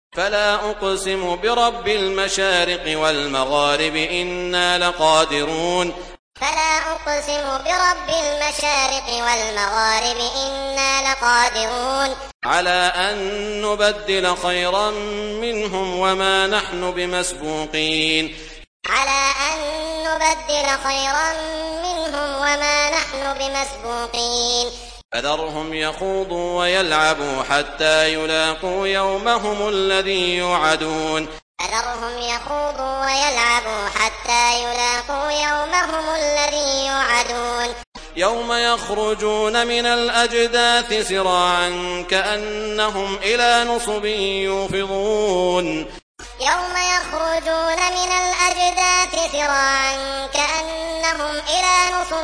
فلا أقسم برب المشارق والمغارب إنا لقادرون فلا أقسم برب المشارق والمغارب إنا لقادرون على أن نبدل خيرا منهم وما نحن بمسبوقين على أن نبدل خيرا منهم وما نحن بمسبوقين فذرهم يخوضوا ويلعبوا حتى يلاقوا يومهم الذي يوعدون فذرهم يخوضوا ويلعبوا حتى يلاقوا يومهم الذي يوعدون يوم يخرجون من الأجداث سراعا كأنهم إلى نصب يوفضون يوم يخرجون من الأجداث سراعا كأنهم إلى نصب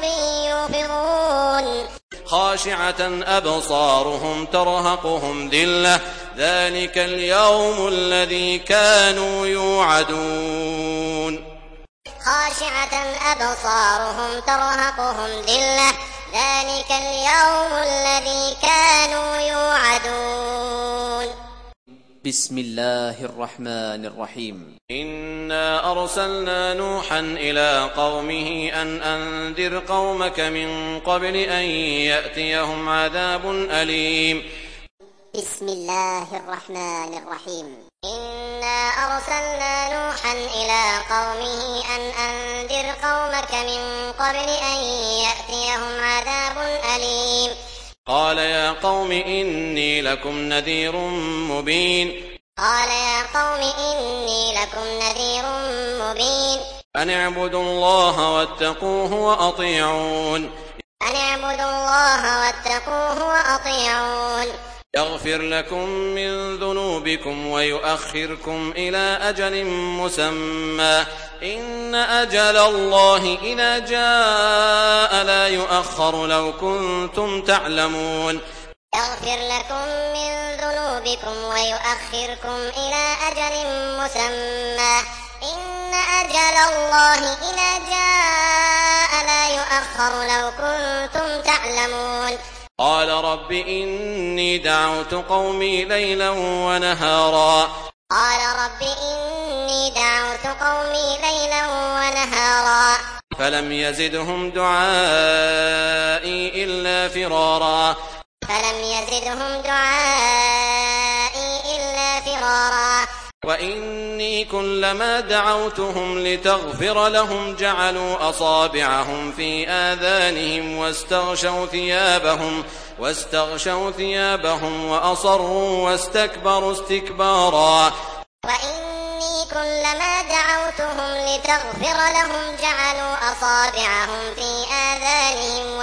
يوفضون خاشعة أبصارهم ترهقهم ذلة ذلك اليوم الذي كانوا يوعدون خاشعة أبصارهم ترهقهم ذلة ذلك اليوم الذي كانوا يوعدون بسم الله الرحمن الرحيم إنا أرسلنا نوحا إلى قومه أن أنذر قومك من قبل أن يأتيهم عذاب أليم بسم الله الرحمن الرحيم إنا أرسلنا نوحا إلى قومه أن أنذر قومك من قبل أن يأتيهم عذاب أليم قال يا قوم إني لكم نذير مبين قال يا قوم إني لكم نذير مبين أن اعبدوا الله واتقوه وأطيعون أن اعبدوا الله واتقوه وأطيعون يغفر لكم من ذنوبكم ويؤخركم إلى أجل مسمى إن أجل الله إذا جاء لا يؤخر لو كنتم تعلمون يغفر لكم من ذنوبكم ويؤخركم إلى أجل مسمى إن أجل الله إذا جاء لا يؤخر لو كنتم تعلمون قال رب إني دعوت قومي ليلا ونهارا قال رب إني دعوت قومي ليلا ونهارا فلم يزدهم دعائي إلا فرارا فلم يزدهم دعائي إلا فرارا وإني كلما دعوتهم لتغفر لهم جعلوا أصابعهم في آذانهم واستغشوا ثيابهم وأصروا واستكبروا استكبارا وإني كلما دعوتهم لتغفر لهم جعلوا أصابعهم في آذانهم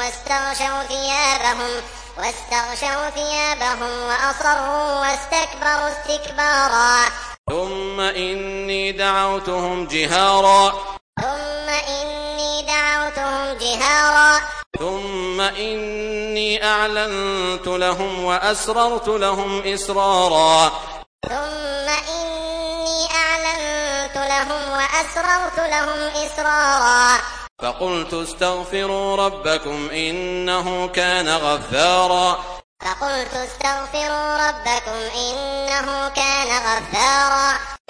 واستغشوا ثيابهم وأصروا واستكبروا استكبارا ثم إني دعوتهم جهارا ثم إني أعلنت لهم وأسررت لهم إسرارا فقلت استغفروا ربكم إنه كان غفارا